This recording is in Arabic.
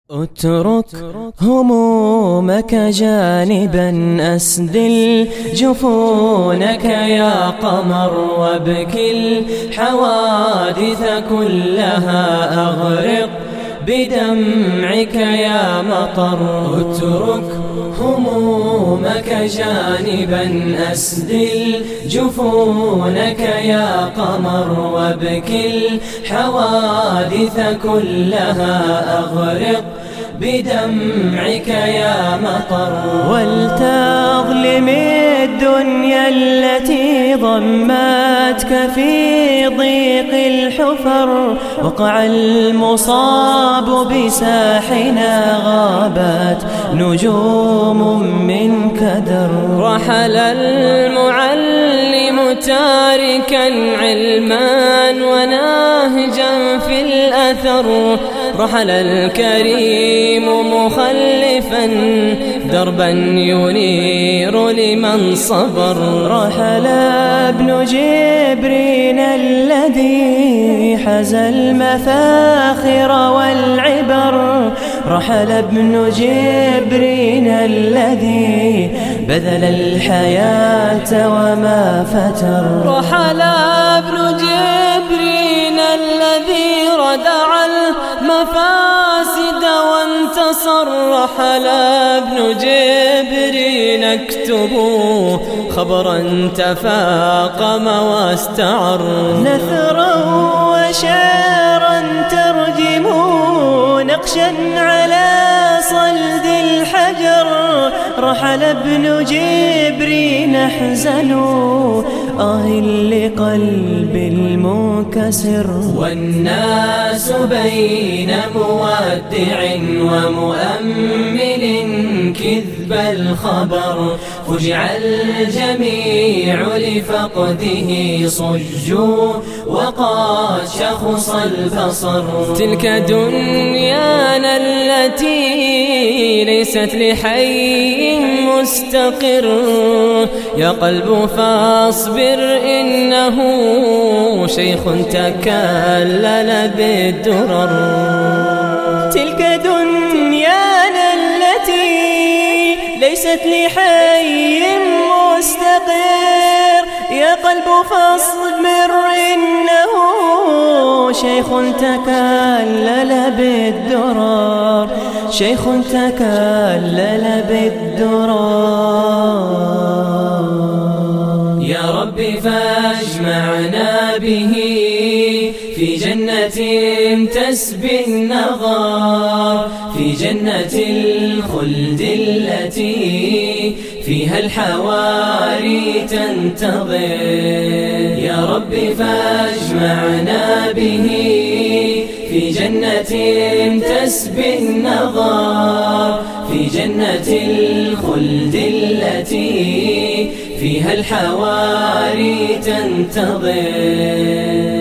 اترك همومك جانبا أسدل جفونك يا قمر، وابكي الحوادث كلها أغرق بدمعك يا مطر. اترك همومك جانبا أسدل جفونك يا قمر، وابكي الحوادث كلها أغرق بدمعك يا مطر. ولتظلم الدنيا التي ضمتك في ضيق الحفر، وقع المصاب بساحنا غابت نجوم من كدر. رحل المعلم تاركا علما وناهجا في الأثر، رحل الكريم مخلفا دربا ينير لمن صبر. رحل ابن جبرين الذي حزى المفاخر والعبر، رحل ابن جبرين الذي بذل الحياة وما فتر. رحل ابن جبرين الذي ردع المفاسد وانتصر، رحل ابن جبرين اكتبوا خبرا تفاقم واستعر. نثرا وشعرا ترجموا نقشا على صلد الحجر، رحل ابن جبرين احزنوا لقلب المنكسر. والناس بين مودع ومؤمل كذب الخبر، فجع الجميع لفقده صجوا وقد شخص البصر. تلك دنيانا التي ليست لحي مستقر، يا قلب فاصبر إنه شيخ تكلل بالدرر. تلك دنيانا التي ليست لحي مستقر، يا قلب فاصبر إنه شيخ تكلل بالدرر، شيخ تكلل بالدرر. يا رب فاجمعنا به في جنة تسبي النظر، في جنة الخلد التي فيها الحواري تنتظر. يا رب فاجمعنا به في جنة تسبي النظر، في جنة الخلد التي فيها الحواري تنتظر.